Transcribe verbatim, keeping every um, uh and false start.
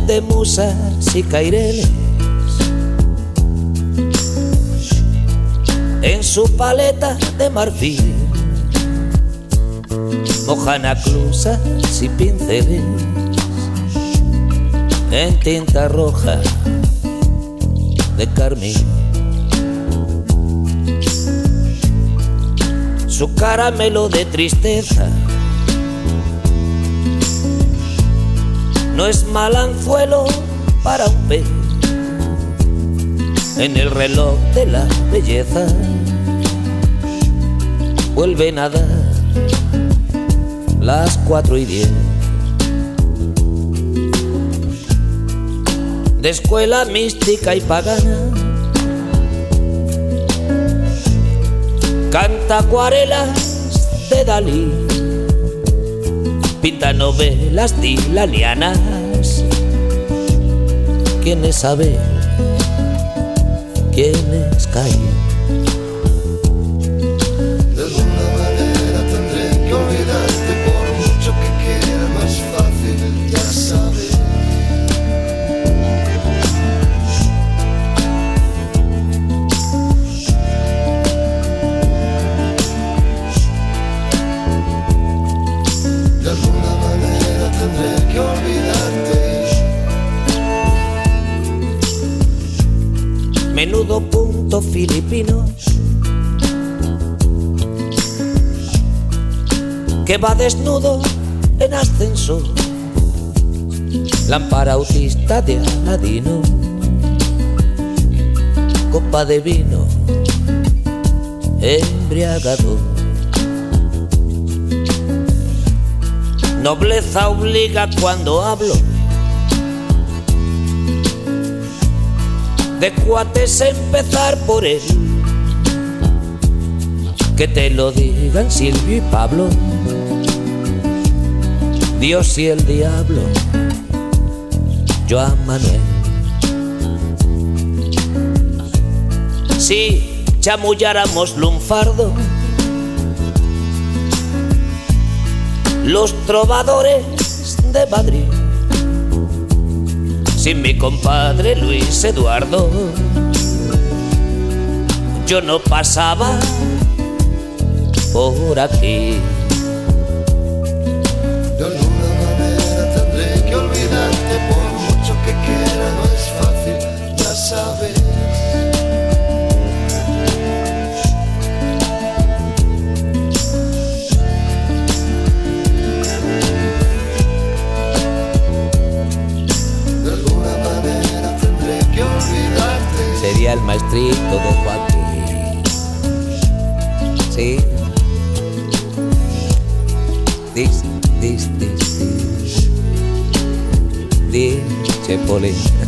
de musas y caireles. En su paleta de marfil mojan aclusas y pinceles en tinta roja de carmín. Su caramelo de tristeza no es mal anzuelo para un pez en el reloj de la belleza. Vuelven a dar las cuatro y diez. De escuela mística y pagana, canta acuarelas de Dalí, pinta novelas dilanianas. ¿Quiénes saben? ¿Quiénes caen? De alguna manera tendré que olvidarte, por mucho que quiera, no es fácil, ya sabes. De alguna manera tendré que olvidarte. Menudo punto filipino que va desnudo en ascensor, lámpara autista de Aladino, copa de vino embriagador. Nobleza obliga cuando hablo de cuates, empezar por él. Que te lo digan Silvio y Pablo, Dios y el diablo, Joan Manuel. Si chamulláramos lunfardo, los trovadores de Madrid, sin mi compadre Luis Eduardo, yo no pasaba por aquí. De alguna manera tendré que olvidarte, por mucho que quiera, no es fácil, ya sabes. De alguna manera tendré que olvidarte. Sería el maestrito de Joaquín. Sí. Dis, dis, dis, dis. Dice Polín.